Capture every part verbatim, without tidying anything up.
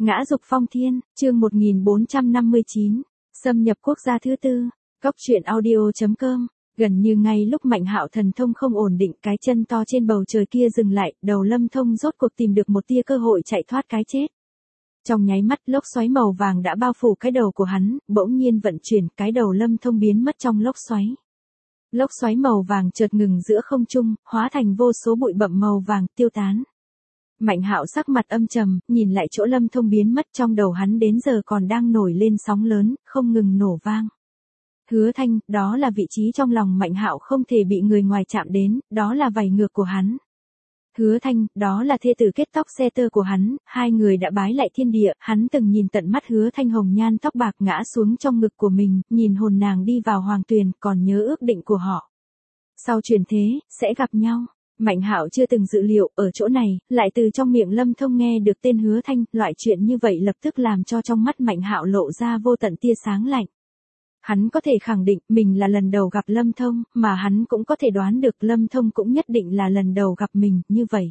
Ngã dục phong thiên, chương một nghìn bốn trăm năm mươi chín, xâm nhập quốc gia thứ tư, Cốc truyện audio.com, gần như ngay lúc Mạnh Hạo thần thông không ổn định, cái chân to trên bầu trời kia dừng lại, đầu Lâm Thông rốt cuộc tìm được một tia cơ hội chạy thoát cái chết. Trong nháy mắt lốc xoáy màu vàng đã bao phủ cái đầu của hắn, bỗng nhiên vận chuyển, cái đầu Lâm Thông biến mất trong lốc xoáy. Lốc xoáy màu vàng chợt ngừng giữa không trung, hóa thành vô số bụi bặm màu vàng tiêu tán. Mạnh Hạo sắc mặt âm trầm, nhìn lại chỗ Lâm Thông biến mất, trong đầu hắn đến giờ còn đang nổi lên sóng lớn, không ngừng nổ vang. Hứa Thanh, đó là vị trí trong lòng Mạnh Hạo không thể bị người ngoài chạm đến, đó là vảy ngược của hắn. Hứa Thanh, đó là thê tử kết tóc xe tơ của hắn, hai người đã bái lại thiên địa, hắn từng nhìn tận mắt Hứa Thanh hồng nhan tóc bạc ngã xuống trong ngực của mình, nhìn hồn nàng đi vào hoàng tuyền, còn nhớ ước định của họ. Sau chuyển thế, sẽ gặp nhau. Mạnh Hạo chưa từng dự liệu, ở chỗ này, lại từ trong miệng Lâm Thông nghe được tên Hứa Thanh, loại chuyện như vậy lập tức làm cho trong mắt Mạnh Hạo lộ ra vô tận tia sáng lạnh. Hắn có thể khẳng định mình là lần đầu gặp Lâm Thông, mà hắn cũng có thể đoán được Lâm Thông cũng nhất định là lần đầu gặp mình, như vậy.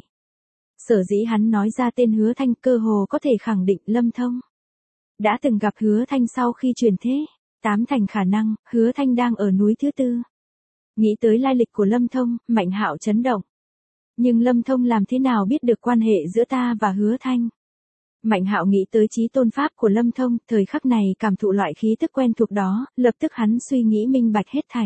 Sở dĩ hắn nói ra tên Hứa Thanh, cơ hồ có thể khẳng định Lâm Thông đã từng gặp Hứa Thanh sau khi truyền thế, tám thành khả năng, Hứa Thanh đang ở núi thứ tư. Nghĩ tới lai lịch của Lâm Thông, Mạnh Hạo chấn động. Nhưng Lâm Thông làm thế nào biết được quan hệ giữa ta và Hứa Thanh? Mạnh Hạo nghĩ tới chí tôn pháp của Lâm Thông, thời khắc này cảm thụ loại khí tức quen thuộc đó, lập tức hắn suy nghĩ minh bạch hết thảy.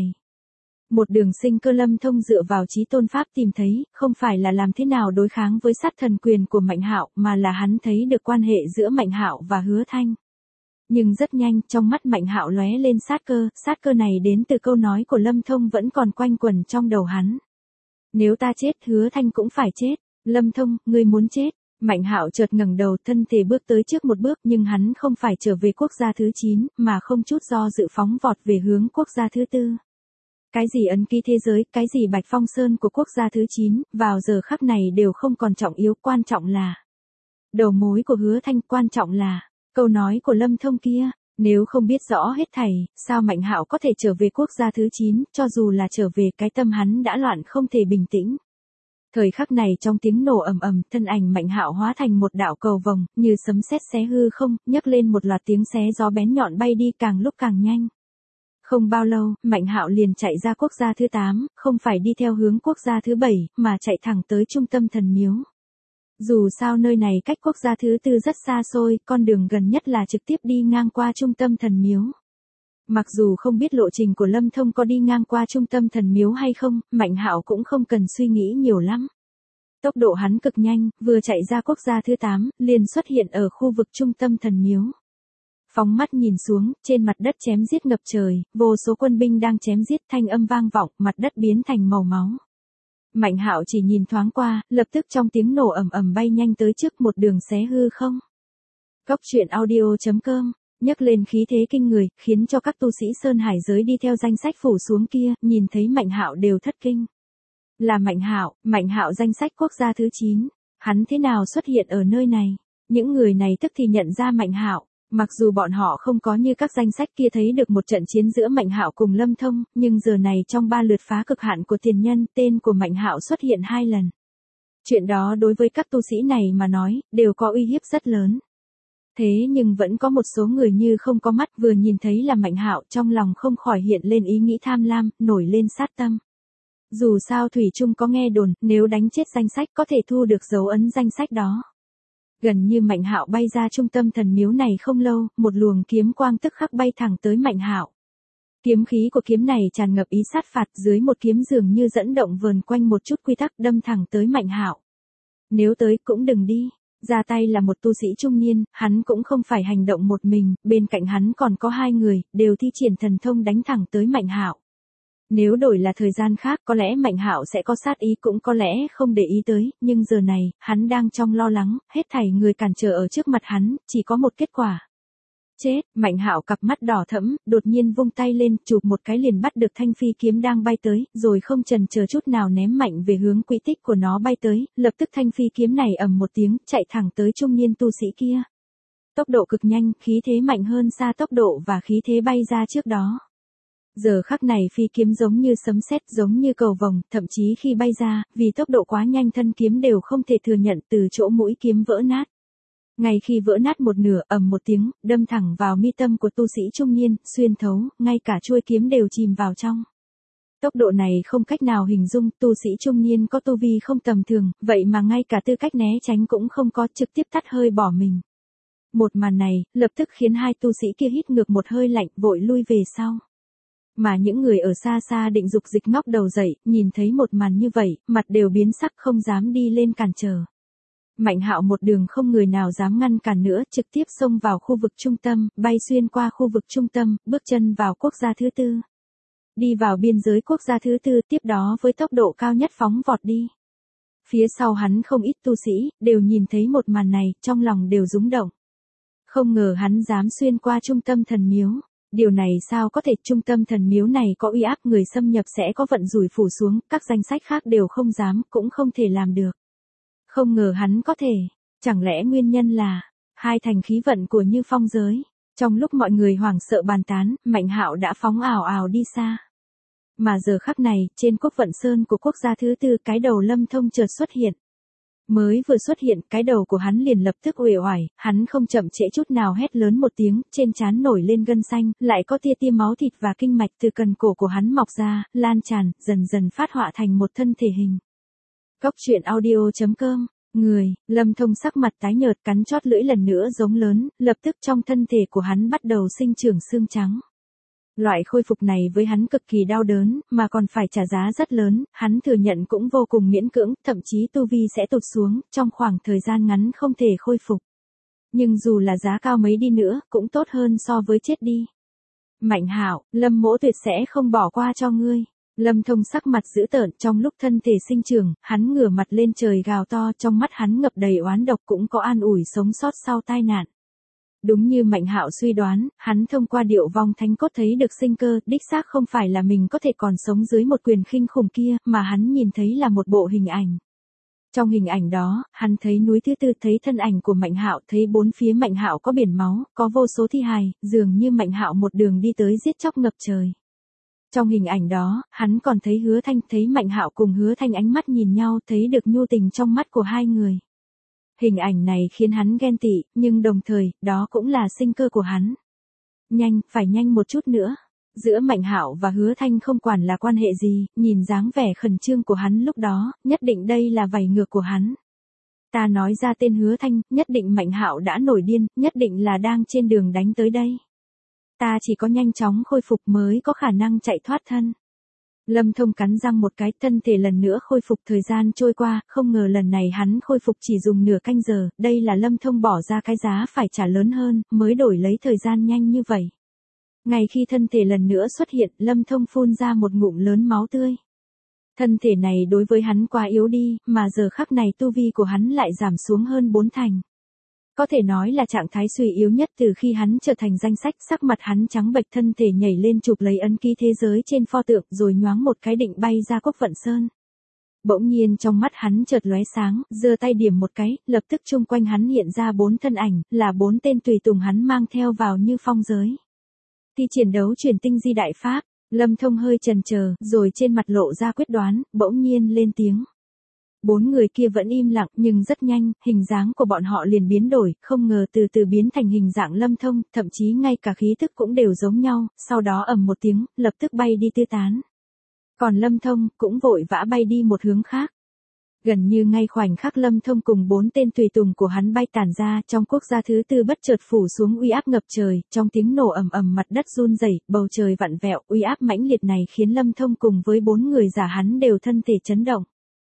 Một đường sinh cơ Lâm Thông dựa vào chí tôn pháp tìm thấy, không phải là làm thế nào đối kháng với sát thần quyền của Mạnh Hạo, mà là hắn thấy được quan hệ giữa Mạnh Hạo và Hứa Thanh. Nhưng rất nhanh, trong mắt Mạnh Hạo lóe lên sát cơ, sát cơ này đến từ câu nói của Lâm Thông vẫn còn quanh quẩn trong đầu hắn. Nếu ta chết, Hứa Thanh cũng phải chết. Lâm Thông, ngươi muốn chết. Mạnh Hạo chợt ngẩng đầu, thân thể bước tới trước một bước, nhưng hắn không phải trở về quốc gia thứ chín, mà không chút do dự phóng vọt về hướng quốc gia thứ tư. Cái gì ấn ký thế giới, cái gì Bạch Phong Sơn của quốc gia thứ chín, vào giờ khắc này đều không còn trọng yếu, quan trọng là đầu mối của Hứa Thanh, quan trọng là câu nói của Lâm Thông kia. Nếu không biết rõ hết thảy, sao Mạnh Hạo có thể trở về quốc gia thứ chín, cho dù là trở về, cái tâm hắn đã loạn không thể bình tĩnh. Thời khắc này trong tiếng nổ ầm ầm, thân ảnh Mạnh Hạo hóa thành một đạo cầu vồng, như sấm sét xé hư không, nhấc lên một loạt tiếng xé gió bén nhọn bay đi càng lúc càng nhanh. Không bao lâu, Mạnh Hạo liền chạy ra quốc gia thứ tám, không phải đi theo hướng quốc gia thứ bảy, mà chạy thẳng tới trung tâm thần miếu. Dù sao nơi này cách quốc gia thứ tư rất xa xôi, con đường gần nhất là trực tiếp đi ngang qua trung tâm thần miếu. Mặc dù không biết lộ trình của Lâm Thông có đi ngang qua trung tâm thần miếu hay không, Mạnh Hạo cũng không cần suy nghĩ nhiều lắm. Tốc độ hắn cực nhanh, vừa chạy ra quốc gia thứ tám, liền xuất hiện ở khu vực trung tâm thần miếu. Phóng mắt nhìn xuống, trên mặt đất chém giết ngập trời, vô số quân binh đang chém giết, thanh âm vang vọng, mặt đất biến thành màu máu. Mạnh Hạo chỉ nhìn thoáng qua, lập tức trong tiếng nổ ầm ầm bay nhanh tới trước, một đường xé hư không. Cốc truyện audio.com, nhấc lên khí thế kinh người, khiến cho các tu sĩ Sơn Hải giới đi theo danh sách phủ xuống kia, nhìn thấy Mạnh Hạo đều thất kinh. Là Mạnh Hạo, Mạnh Hạo danh sách quốc gia thứ chín, hắn thế nào xuất hiện ở nơi này? Những người này tức thì nhận ra Mạnh Hạo. Mặc dù bọn họ không có như các danh sách kia thấy được một trận chiến giữa Mạnh Hạo cùng Lâm Thông, nhưng giờ này trong ba lượt phá cực hạn của tiền nhân, tên của Mạnh Hạo xuất hiện hai lần. Chuyện đó đối với các tu sĩ này mà nói, đều có uy hiếp rất lớn. Thế nhưng vẫn có một số người như không có mắt, vừa nhìn thấy là Mạnh Hạo, trong lòng không khỏi hiện lên ý nghĩ tham lam, nổi lên sát tâm. Dù sao thủy chung có nghe đồn, nếu đánh chết danh sách có thể thu được dấu ấn danh sách đó. Gần như Mạnh Hạo bay ra trung tâm thần miếu này không lâu, một luồng kiếm quang tức khắc bay thẳng tới Mạnh Hạo. Kiếm khí của kiếm này tràn ngập ý sát phạt, dưới một kiếm dường như dẫn động vờn quanh một chút quy tắc, đâm thẳng tới Mạnh Hạo. Nếu tới cũng đừng đi. Ra tay là một tu sĩ trung niên, hắn cũng không phải hành động một mình, bên cạnh hắn còn có hai người, đều thi triển thần thông đánh thẳng tới Mạnh Hạo. Nếu đổi là thời gian khác, có lẽ Mạnh Hạo sẽ có sát ý, cũng có lẽ không để ý tới, nhưng giờ này, hắn đang trong lo lắng, hết thảy người cản trở ở trước mặt hắn, chỉ có một kết quả. Chết. Mạnh Hạo cặp mắt đỏ thẫm, đột nhiên vung tay lên, chụp một cái liền bắt được thanh phi kiếm đang bay tới, rồi không chần chờ chút nào ném mạnh về hướng quỹ tích của nó bay tới, lập tức thanh phi kiếm này ầm một tiếng, chạy thẳng tới trung niên tu sĩ kia. Tốc độ cực nhanh, khí thế mạnh hơn xa tốc độ và khí thế bay ra trước đó. Giờ khắc này phi kiếm giống như sấm sét, giống như cầu vồng, thậm chí khi bay ra, vì tốc độ quá nhanh thân kiếm đều không thể thừa nhận, từ chỗ mũi kiếm vỡ nát. Ngay khi vỡ nát một nửa, ầm một tiếng, đâm thẳng vào mi tâm của tu sĩ trung niên, xuyên thấu, ngay cả chuôi kiếm đều chìm vào trong. Tốc độ này không cách nào hình dung, tu sĩ trung niên có tu vi không tầm thường, vậy mà ngay cả tư cách né tránh cũng không có, trực tiếp tắt hơi bỏ mình. Một màn này, lập tức khiến hai tu sĩ kia hít ngược một hơi lạnh, vội lui về sau. Mà những người ở xa xa định dục dịch ngóc đầu dậy, nhìn thấy một màn như vậy, mặt đều biến sắc không dám đi lên cản trở. Mạnh Hạo một đường không người nào dám ngăn cản nữa, trực tiếp xông vào khu vực trung tâm, bay xuyên qua khu vực trung tâm, bước chân vào quốc gia thứ tư. Đi vào biên giới quốc gia thứ tư, tiếp đó với tốc độ cao nhất phóng vọt đi. Phía sau hắn không ít tu sĩ, đều nhìn thấy một màn này, trong lòng đều rúng động. Không ngờ hắn dám xuyên qua trung tâm thần miếu. Điều này sao có thể, trung tâm thần miếu này có uy áp, người xâm nhập sẽ có vận rủi phủ xuống, các danh sách khác đều không dám, cũng không thể làm được. Không ngờ hắn có thể, chẳng lẽ nguyên nhân là hai thành khí vận của Như Phong giới. Trong lúc mọi người hoảng sợ bàn tán, Mạnh Hạo đã phóng ảo ảo đi xa. Mà giờ khắc này, trên Quốc Vận Sơn của quốc gia thứ tư, cái đầu Lâm Thông chợt xuất hiện. Mới vừa xuất hiện, cái đầu của hắn liền lập tức uể oải, hắn không chậm trễ chút nào hét lớn một tiếng, trên trán nổi lên gân xanh, lại có tia tia máu thịt và kinh mạch từ cần cổ của hắn mọc ra, lan tràn, dần dần phát họa thành một thân thể hình. Cốc truyện audio chấm com, người, Lâm Thông sắc mặt tái nhợt, cắn chót lưỡi lần nữa giống lớn, lập tức trong thân thể của hắn bắt đầu sinh trưởng xương trắng. Loại khôi phục này với hắn cực kỳ đau đớn, mà còn phải trả giá rất lớn, hắn thừa nhận cũng vô cùng miễn cưỡng, thậm chí tu vi sẽ tụt xuống, trong khoảng thời gian ngắn không thể khôi phục. Nhưng dù là giá cao mấy đi nữa, cũng tốt hơn so với chết đi. Mạnh Hạo, Lâm Mỗ tuyệt sẽ không bỏ qua cho ngươi. Lâm Thông sắc mặt dữ tợn, trong lúc thân thể sinh trưởng, hắn ngửa mặt lên trời gào to, trong mắt hắn ngập đầy oán độc, cũng có an ủi sống sót sau tai nạn. Đúng như Mạnh Hạo suy đoán, hắn thông qua điệu vong thánh cốt thấy được sinh cơ, đích xác không phải là mình có thể còn sống dưới một quyền khinh khủng kia, mà hắn nhìn thấy là một bộ hình ảnh. Trong hình ảnh đó, hắn thấy núi thứ tư, thấy thân ảnh của Mạnh Hạo, thấy bốn phía Mạnh Hạo có biển máu, có vô số thi hài, dường như Mạnh Hạo một đường đi tới giết chóc ngập trời. Trong hình ảnh đó, hắn còn thấy Hứa Thanh, thấy Mạnh Hạo cùng Hứa Thanh ánh mắt nhìn nhau, thấy được nhu tình trong mắt của hai người. Hình ảnh này khiến hắn ghen tị, nhưng đồng thời, đó cũng là sinh cơ của hắn. Nhanh, phải nhanh một chút nữa. Giữa Mạnh Hạo và Hứa Thanh không quản là quan hệ gì, nhìn dáng vẻ khẩn trương của hắn lúc đó, nhất định đây là vảy ngược của hắn. Ta nói ra tên Hứa Thanh, nhất định Mạnh Hạo đã nổi điên, nhất định là đang trên đường đánh tới đây. Ta chỉ có nhanh chóng khôi phục mới có khả năng chạy thoát thân. Lâm Thông cắn răng một cái, thân thể lần nữa khôi phục. Thời gian trôi qua, không ngờ lần này hắn khôi phục chỉ dùng nửa canh giờ, đây là Lâm Thông bỏ ra cái giá phải trả lớn hơn, mới đổi lấy thời gian nhanh như vậy. Ngay khi thân thể lần nữa xuất hiện, Lâm Thông phun ra một ngụm lớn máu tươi. Thân thể này đối với hắn quá yếu đi, mà giờ khắc này tu vi của hắn lại giảm xuống hơn bốn thành. Có thể nói là trạng thái suy yếu nhất từ khi hắn trở thành danh sách, sắc mặt hắn trắng bệch, thân thể nhảy lên chụp lấy ấn ký thế giới trên pho tượng, rồi nhoáng một cái định bay ra Quốc Vận Sơn. Bỗng nhiên trong mắt hắn chợt lóe sáng, giơ tay điểm một cái, lập tức chung quanh hắn hiện ra bốn thân ảnh, là bốn tên tùy tùng hắn mang theo vào Như Phong giới. Thi triển đấu truyền tinh di đại pháp, Lâm Thông hơi chần chờ, rồi trên mặt lộ ra quyết đoán, bỗng nhiên lên tiếng. Bốn người kia vẫn im lặng, nhưng rất nhanh, hình dáng của bọn họ liền biến đổi, không ngờ từ từ biến thành hình dạng Lâm Thông, thậm chí ngay cả khí tức cũng đều giống nhau, sau đó ầm một tiếng, lập tức bay đi tứ tán. Còn Lâm Thông, cũng vội vã bay đi một hướng khác. Gần như ngay khoảnh khắc Lâm Thông cùng bốn tên tùy tùng của hắn bay tản ra, trong quốc gia thứ tư bất chợt phủ xuống uy áp ngập trời, trong tiếng nổ ầm ầm mặt đất run rẩy, bầu trời vặn vẹo, uy áp mãnh liệt này khiến Lâm Thông cùng với bốn người giả hắn đều thân thể chấn động.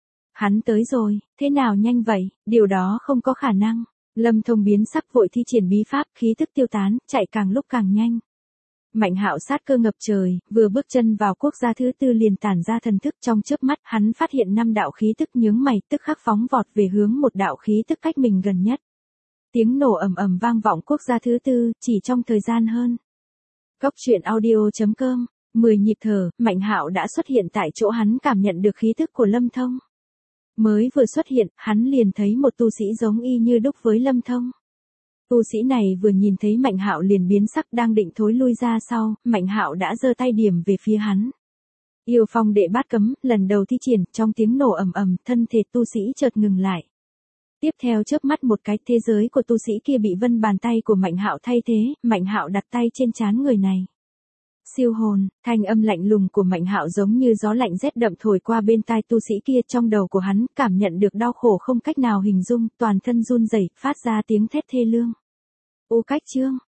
Hắn tới rồi, thế nào nhanh vậy, điều đó không có khả năng. Lâm Thông biến sắc, vội thi triển bí pháp, khí tức tiêu tán, chạy càng lúc càng nhanh. Mạnh Hạo sát cơ ngập trời, vừa bước chân vào quốc gia thứ tư liền tản ra thần thức, trong chớp mắt, hắn phát hiện năm đạo khí tức, nhướng mày, tức khắc phóng vọt về hướng một đạo khí tức cách mình gần nhất. Tiếng nổ ầm ầm vang vọng quốc gia thứ tư, chỉ trong thời gian hơn. Cốc truyện audio chấm com, mười nhịp thở, Mạnh Hạo đã xuất hiện tại chỗ hắn cảm nhận được khí tức của Lâm Thông. Mới vừa xuất hiện, hắn liền thấy một tu sĩ giống y như đúc với Lâm Thông. Tu sĩ này vừa nhìn thấy Mạnh Hạo liền biến sắc, đang định thối lui ra sau, Mạnh Hạo đã giơ tay điểm về phía hắn. Yêu Phong đệ bát cấm, lần đầu thi triển, trong tiếng nổ ầm ầm, thân thể tu sĩ chợt ngừng lại. Tiếp theo chớp mắt một cái, thế giới của tu sĩ kia bị vân bàn tay của Mạnh Hạo thay thế, Mạnh Hạo đặt tay trên trán người này. Siêu hồn, thanh âm lạnh lùng của Mạnh Hạo giống như gió lạnh rét đậm thổi qua bên tai tu sĩ kia, trong đầu của hắn cảm nhận được đau khổ không cách nào hình dung, toàn thân run rẩy, phát ra tiếng thét thê lương. Ô Cách Chương